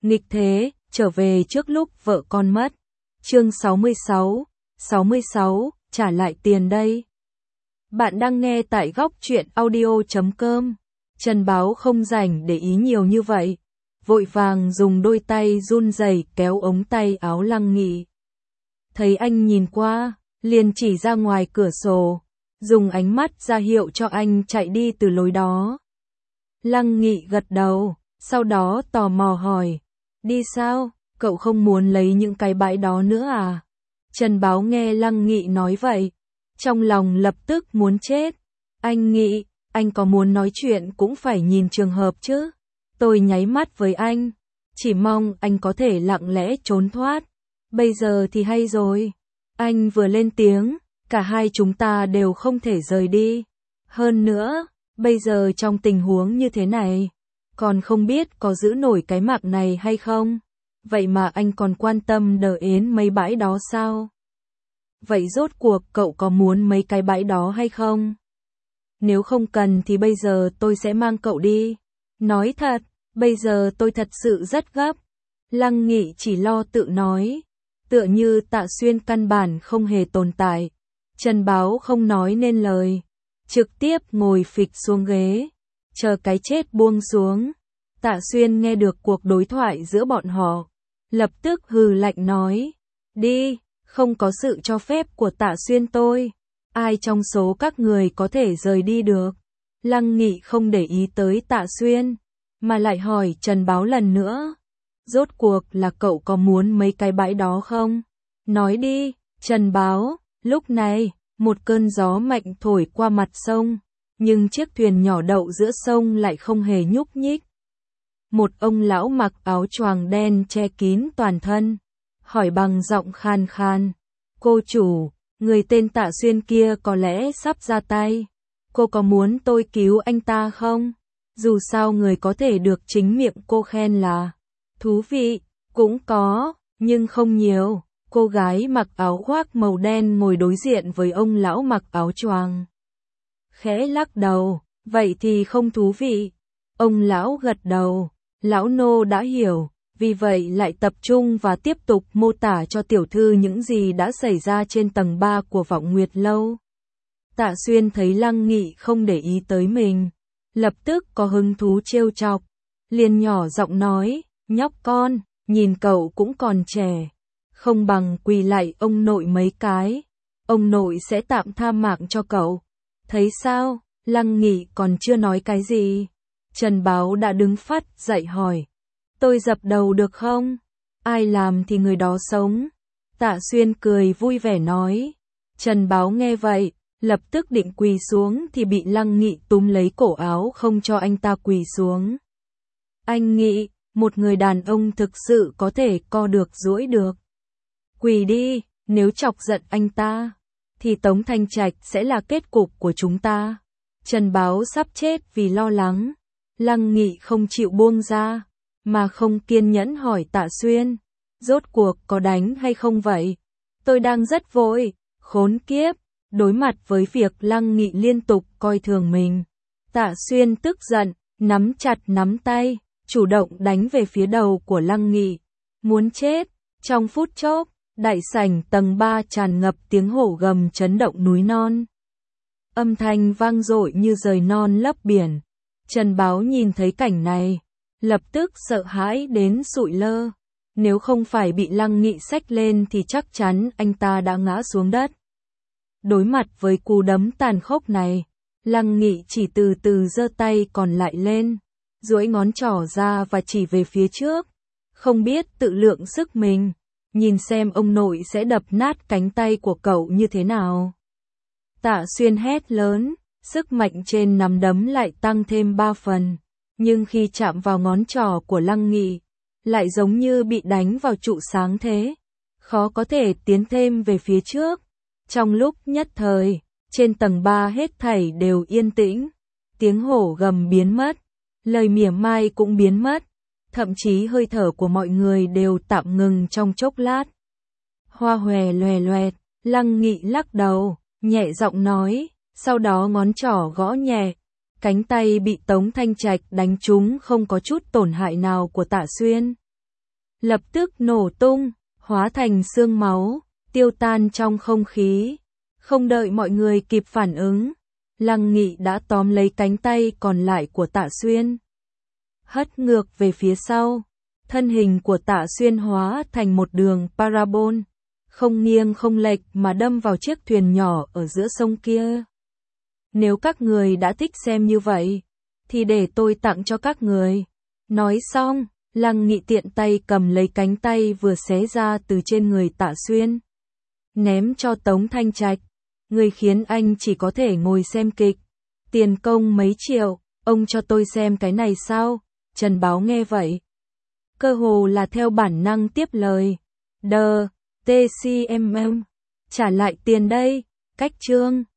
nghịch thế, trở về trước lúc vợ con mất. Chương 66, trả lại tiền đây. Bạn đang nghe tại góc truyện audio.com. Trần Báo không rảnh để ý nhiều như vậy, vội vàng dùng đôi tay run rẩy kéo ống tay áo Lăng Nghị. Thấy anh nhìn qua, liền chỉ ra ngoài cửa sổ, dùng ánh mắt ra hiệu cho anh chạy đi từ lối đó. Lăng Nghị gật đầu, sau đó tò mò hỏi, đi sao, cậu không muốn lấy những cái bãi đó nữa à? Trần Báo nghe Lăng Nghị nói vậy, trong lòng lập tức muốn chết. Anh Nghị, anh có muốn nói chuyện cũng phải nhìn trường hợp chứ. Tôi nháy mắt với anh, chỉ mong anh có thể lặng lẽ trốn thoát. Bây giờ thì hay rồi. Anh vừa lên tiếng, cả hai chúng ta đều không thể rời đi. Hơn nữa, bây giờ trong tình huống như thế này, còn không biết có giữ nổi cái mạng này hay không. Vậy mà anh còn quan tâm đến mấy bãi đó sao? Vậy rốt cuộc cậu có muốn mấy cái bãi đó hay không? Nếu không cần thì bây giờ tôi sẽ mang cậu đi. Nói thật, bây giờ tôi thật sự rất gấp. Lăng Nghị chỉ lo tự nói, tựa như Tạ Xuyên căn bản không hề tồn tại. Trần Báo không nói nên lời, trực tiếp ngồi phịch xuống ghế, chờ cái chết buông xuống. Tạ Xuyên nghe được cuộc đối thoại giữa bọn họ, lập tức hừ lạnh nói, đi, không có sự cho phép của Tạ Xuyên tôi, ai trong số các người có thể rời đi được. Lăng Nghị không để ý tới Tạ Xuyên, mà lại hỏi Trần Báo lần nữa, rốt cuộc là cậu có muốn mấy cái bãi đó không? Nói đi, Trần Báo. Lúc này, một cơn gió mạnh thổi qua mặt sông, nhưng chiếc thuyền nhỏ đậu giữa sông lại không hề nhúc nhích. Một ông lão mặc áo choàng đen che kín toàn thân, hỏi bằng giọng khan khan, cô chủ, người tên Tạ Xuyên kia có lẽ sắp ra tay, cô có muốn tôi cứu anh ta không? Dù sao người có thể được chính miệng cô khen là thú vị, cũng có, nhưng không nhiều. Cô gái mặc áo khoác màu đen ngồi đối diện với ông lão mặc áo choàng, khẽ lắc đầu, vậy thì không thú vị. Ông lão gật đầu, lão nô đã hiểu, vì vậy lại tập trung và tiếp tục mô tả cho tiểu thư những gì đã xảy ra trên tầng 3 của Vọng Nguyệt Lâu. Tạ Xuyên thấy Lăng Nghị không để ý tới mình, lập tức có hứng thú trêu chọc, liền nhỏ giọng nói, nhóc con, nhìn cậu cũng còn trẻ, không bằng quỳ lại ông nội mấy cái, ông nội sẽ tạm tha mạng cho cậu. Thấy sao? Lăng Nghị còn chưa nói cái gì, Trần Báo đã đứng phắt dậy hỏi, tôi dập đầu được không? Ai làm thì người đó sống. Tạ Xuyên cười vui vẻ nói. Trần Báo nghe vậy, lập tức định quỳ xuống thì bị Lăng Nghị túm lấy cổ áo không cho anh ta quỳ xuống. Anh Nghị, một người đàn ông thực sự có thể co được duỗi được. Quỳ đi, nếu chọc giận anh ta, thì Tống Thanh Trạch sẽ là kết cục của chúng ta. Trần Báo sắp chết vì lo lắng. Lăng Nghị không chịu buông ra, mà không kiên nhẫn hỏi Tạ Xuyên, rốt cuộc có đánh hay không vậy? Tôi đang rất vội, khốn kiếp. Đối mặt với việc Lăng Nghị liên tục coi thường mình, Tạ Xuyên tức giận, nắm chặt nắm tay, chủ động đánh về phía đầu của Lăng Nghị. Muốn chết. Trong phút chốc, đại sảnh tầng 3 tràn ngập tiếng hổ gầm chấn động núi non. Âm thanh vang dội như rời non lấp biển. Trần Báo nhìn thấy cảnh này, lập tức sợ hãi đến sụi lơ. Nếu không phải bị Lăng Nghị xách lên thì chắc chắn anh ta đã ngã xuống đất. Đối mặt với cú đấm tàn khốc này, Lăng Nghị chỉ từ từ giơ tay còn lại lên, duỗi ngón trỏ ra và chỉ về phía trước, không biết tự lượng sức mình, nhìn xem ông nội sẽ đập nát cánh tay của cậu như thế nào. Tạ Xuyên hét lớn, sức mạnh trên nắm đấm lại tăng thêm 3 phần, nhưng khi chạm vào ngón trỏ của Lăng Nghị, lại giống như bị đánh vào trụ sáng thế, khó có thể tiến thêm về phía trước. Trong lúc nhất thời, trên tầng 3 hết thảy đều yên tĩnh, tiếng hổ gầm biến mất, lời mỉa mai cũng biến mất, thậm chí hơi thở của mọi người đều tạm ngừng trong chốc lát. Hoa hòe loè loẹt, Lăng Nghị lắc đầu, nhẹ giọng nói, sau đó ngón trỏ gõ nhẹ, cánh tay bị Tống Thanh Trạch đánh trúng không có chút tổn hại nào của Tạ Xuyên. lập tức nổ tung, hóa thành xương máu, tiêu tan trong không khí. Không đợi mọi người kịp phản ứng, Lăng Nghị đã tóm lấy cánh tay còn lại của Tạ Xuyên, hất ngược về phía sau. Thân hình của Tạ Xuyên hóa thành một đường parabol, không nghiêng không lệch mà đâm vào chiếc thuyền nhỏ ở giữa sông kia. Nếu các người đã thích xem như vậy, thì để tôi tặng cho các người. Nói xong, Lăng Nghị tiện tay cầm lấy cánh tay vừa xé ra từ trên người Tạ Xuyên, ném cho Tống Thanh Trạch. Người khiến anh chỉ có thể ngồi xem kịch. Tiền công mấy triệu, ông cho tôi xem cái này sao? Trần Báo nghe vậy, cơ hồ là theo bản năng tiếp lời. TCMM, trả lại tiền đây, cách chương.